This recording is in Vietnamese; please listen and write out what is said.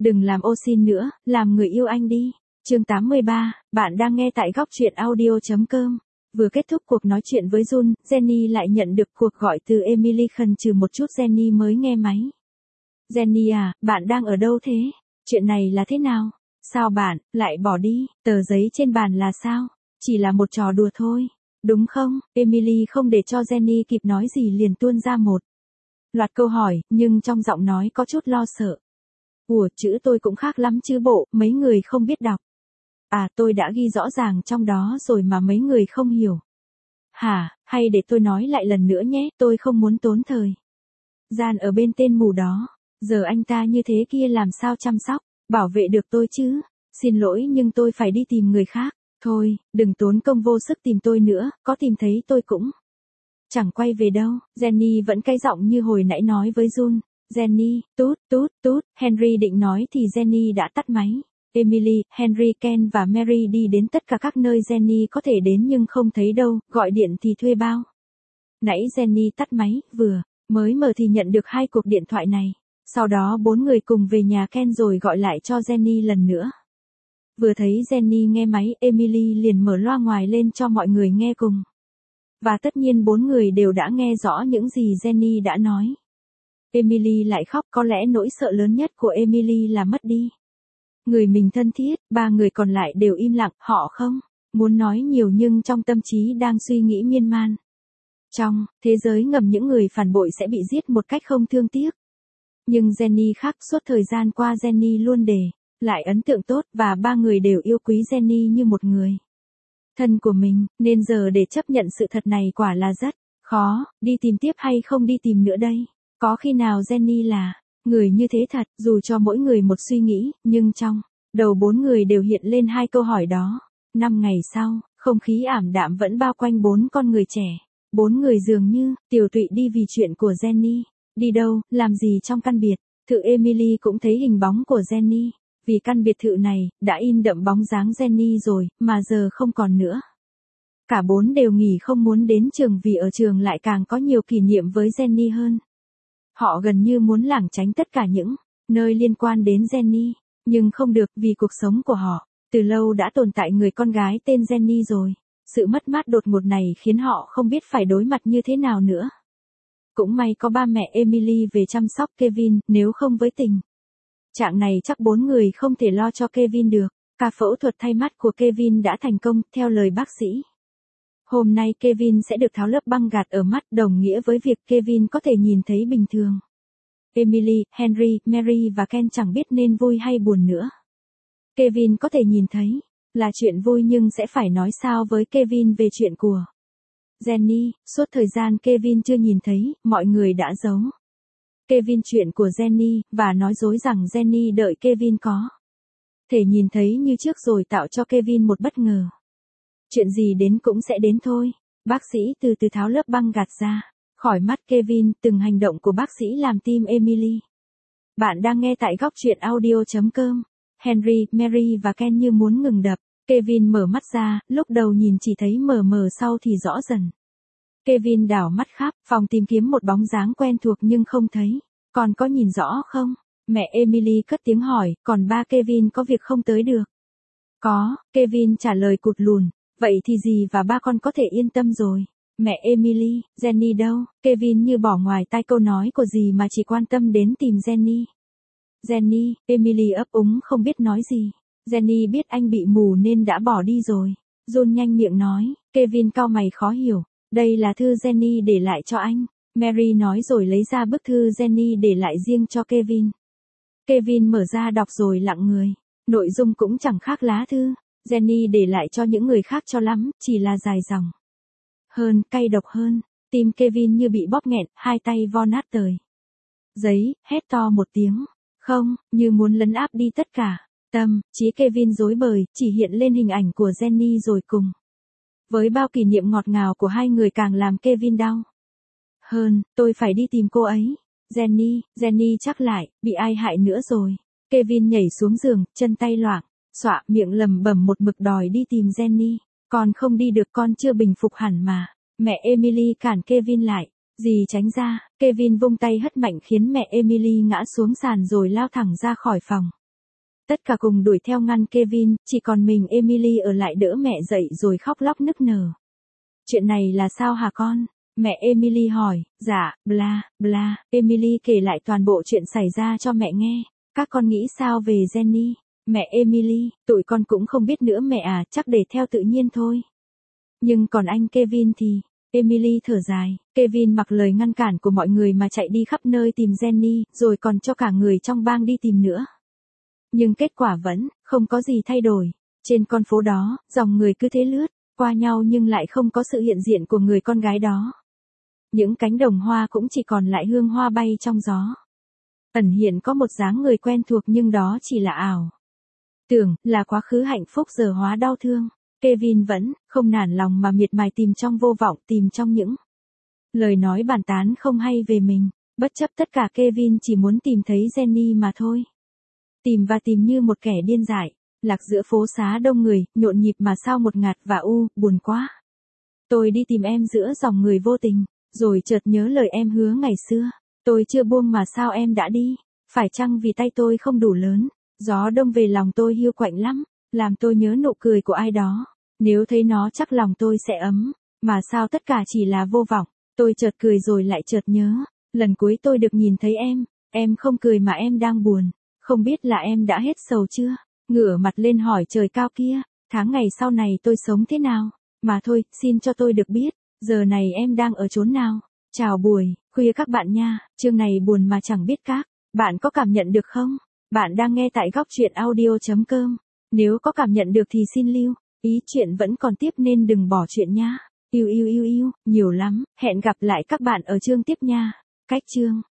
Đừng làm ô xin nữa, làm người yêu anh đi. Chương 83, bạn đang nghe tại góc truyện audio.com. Vừa kết thúc cuộc nói chuyện với Jun, Jenny lại nhận được cuộc gọi từ Emily. Khẩn trừ một chút Jenny mới nghe máy. Jenny à, bạn đang ở đâu thế? Chuyện này là thế nào? Sao bạn lại bỏ đi? Tờ giấy trên bàn là sao? Chỉ là một trò đùa thôi, đúng không? Emily không để cho Jenny kịp nói gì liền tuôn ra một loạt câu hỏi, nhưng trong giọng nói có chút lo sợ. Ủa, chữ tôi cũng khác lắm chứ bộ, mấy người không biết đọc. À, tôi đã ghi rõ ràng trong đó rồi mà mấy người không hiểu. Hả, hay để tôi nói lại lần nữa nhé, tôi không muốn tốn thời gian ở bên tên mù đó. Giờ anh ta như thế kia làm sao chăm sóc, bảo vệ được tôi chứ? Xin lỗi nhưng tôi phải đi tìm người khác. Thôi, đừng tốn công vô sức tìm tôi nữa, có tìm thấy tôi cũng chẳng quay về đâu. Jenny vẫn cay giọng như hồi nãy nói với Jun. Jenny, tút, tút, tút, Henry định nói thì Jenny đã tắt máy. Emily, Henry, Ken và Mary đi đến tất cả các nơi Jenny có thể đến nhưng không thấy đâu, gọi điện thì thuê bao. Nãy Jenny tắt máy, vừa mới mở thì nhận được 2 cuộc điện thoại này. Sau đó 4 người cùng về nhà Ken rồi gọi lại cho Jenny lần nữa. Vừa thấy Jenny nghe máy, Emily liền mở loa ngoài lên cho mọi người nghe cùng. Và tất nhiên 4 người đều đã nghe rõ những gì Jenny đã nói. Emily lại khóc, có lẽ nỗi sợ lớn nhất của Emily là mất đi người mình thân thiết. 3 người còn lại đều im lặng, họ không muốn nói nhiều nhưng trong tâm trí đang suy nghĩ miên man. Trong thế giới ngầm những người phản bội sẽ bị giết một cách không thương tiếc. Nhưng Jenny khác, suốt thời gian qua Jenny luôn để lại ấn tượng tốt và 3 người đều yêu quý Jenny như một người thân của mình, nên giờ để chấp nhận sự thật này quả là rất khó. Đi tìm tiếp hay không đi tìm nữa đây? Có khi nào Jenny là người như thế thật? Dù cho mỗi người một suy nghĩ, nhưng trong đầu 4 người đều hiện lên 2 câu hỏi đó. 5 ngày sau, không khí ảm đạm vẫn bao quanh 4 con người trẻ. 4 người dường như tiểu tụy đi vì chuyện của Jenny. Đi đâu, làm gì trong căn biệt thự? Emily cũng thấy hình bóng của Jenny. Vì căn biệt thự này đã in đậm bóng dáng Jenny rồi, mà giờ không còn nữa. Cả 4 đều nghỉ không muốn đến trường vì ở trường lại càng có nhiều kỷ niệm với Jenny hơn. Họ gần như muốn lảng tránh tất cả những nơi liên quan đến Jenny, nhưng không được vì cuộc sống của họ từ lâu đã tồn tại người con gái tên Jenny rồi. Sự mất mát đột ngột này khiến họ không biết phải đối mặt như thế nào nữa. Cũng may có ba mẹ Emily về chăm sóc Kevin, nếu không với tình trạng này chắc 4 người không thể lo cho Kevin được. Ca phẫu thuật thay mắt của Kevin đã thành công, theo lời bác sĩ. Hôm nay Kevin sẽ được tháo lớp băng gạt ở mắt, đồng nghĩa với việc Kevin có thể nhìn thấy bình thường. Emily, Henry, Mary và Ken chẳng biết nên vui hay buồn nữa. Kevin có thể nhìn thấy là chuyện vui nhưng sẽ phải nói sao với Kevin về chuyện của Jenny? Suốt thời gian Kevin chưa nhìn thấy, mọi người đã giấu Kevin chuyện của Jenny, và nói dối rằng Jenny đợi Kevin có thể nhìn thấy như trước rồi tạo cho Kevin một bất ngờ. Chuyện gì đến cũng sẽ đến thôi. Bác sĩ từ từ tháo lớp băng gạt ra khỏi mắt Kevin, từng hành động của bác sĩ làm tim Emily. Bạn đang nghe tại góc truyện audio.com. Henry, Mary và Ken như muốn ngừng đập. Kevin mở mắt ra, lúc đầu nhìn chỉ thấy mờ mờ, sau thì rõ dần. Kevin đảo mắt khắp phòng tìm kiếm một bóng dáng quen thuộc nhưng không thấy. Còn có nhìn rõ không? Mẹ Emily cất tiếng hỏi, còn ba Kevin có việc không tới được? Có, Kevin trả lời cụt lùn. Vậy thì dì và ba con có thể yên tâm rồi. Mẹ Emily, Jenny đâu? Kevin như bỏ ngoài tai câu nói của dì mà chỉ quan tâm đến tìm Jenny. Jenny, Emily ấp úng không biết nói gì. Jenny biết anh bị mù nên đã bỏ đi rồi. Jun nhanh miệng nói. Kevin cau mày khó hiểu. Đây là thư Jenny để lại cho anh. Mary nói rồi lấy ra bức thư Jenny để lại riêng cho Kevin. Kevin mở ra đọc rồi lặng người. Nội dung cũng chẳng khác lá thư Jenny để lại cho những người khác cho lắm, chỉ là dài dòng hơn, cay độc hơn. Tim Kevin như bị bóp nghẹn, 2 tay vo nát tời giấy, hét to một tiếng. Không, như muốn lấn áp đi tất cả. Tâm trí Kevin rối bời, chỉ hiện lên hình ảnh của Jenny rồi cùng với bao kỷ niệm ngọt ngào của 2 người càng làm Kevin đau hơn. Tôi phải đi tìm cô ấy. Jenny chắc lại bị ai hại nữa rồi. Kevin nhảy xuống giường, chân tay loạng xọa, miệng lẩm bẩm một mực đòi đi tìm Jenny. Con không đi được, con chưa bình phục hẳn mà. Mẹ Emily cản Kevin lại. Dì tránh ra. Kevin vung tay hất mạnh khiến mẹ Emily ngã xuống sàn rồi lao thẳng ra khỏi phòng. Tất cả cùng đuổi theo ngăn Kevin, chỉ còn mình Emily ở lại đỡ mẹ dậy rồi khóc lóc nức nở. Chuyện này là sao hả con? Mẹ Emily hỏi. Dạ, bla, bla. Emily kể lại toàn bộ chuyện xảy ra cho mẹ nghe. Các con nghĩ sao về Jenny? Mẹ Emily, tụi con cũng không biết nữa mẹ à, chắc để theo tự nhiên thôi. Nhưng còn anh Kevin thì... Emily thở dài, Kevin mặc lời ngăn cản của mọi người mà chạy đi khắp nơi tìm Jenny, rồi còn cho cả người trong bang đi tìm nữa. Nhưng kết quả vẫn không có gì thay đổi. Trên con phố đó, dòng người cứ thế lướt qua nhau nhưng lại không có sự hiện diện của người con gái đó. Những cánh đồng hoa cũng chỉ còn lại hương hoa bay trong gió. Ẩn hiện có một dáng người quen thuộc nhưng đó chỉ là ảo. Tưởng là quá khứ hạnh phúc giờ hóa đau thương. Kevin vẫn không nản lòng mà miệt mài tìm trong vô vọng, tìm trong những lời nói bàn tán không hay về mình. Bất chấp tất cả Kevin chỉ muốn tìm thấy Jenny mà thôi. Tìm và tìm như một kẻ điên dại, lạc giữa phố xá đông người, nhộn nhịp mà sao một ngạt và buồn quá. Tôi đi tìm em giữa dòng người vô tình, rồi chợt nhớ lời em hứa ngày xưa. Tôi chưa buông mà sao em đã đi, phải chăng vì tay tôi không đủ lớn, gió đông về lòng tôi hiu quạnh lắm, làm tôi nhớ nụ cười của ai đó. Nếu thấy nó chắc lòng tôi sẽ ấm, mà sao tất cả chỉ là vô vọng. Tôi chợt cười rồi lại chợt nhớ, lần cuối tôi được nhìn thấy em không cười mà em đang buồn. Không biết là em đã hết sầu chưa? Ngửa mặt lên hỏi trời cao kia, tháng ngày sau này tôi sống thế nào? Mà thôi, xin cho tôi được biết, giờ này em đang ở chốn nào? Chào buổi, khuya các bạn nha, chương này buồn mà chẳng biết các. Bạn có cảm nhận được không? Bạn đang nghe tại góc truyện audio.com. Nếu có cảm nhận được thì xin lưu. Ý chuyện vẫn còn tiếp nên đừng bỏ chuyện nha. Yêu, nhiều lắm. Hẹn gặp lại các bạn ở chương tiếp nha. Cách chương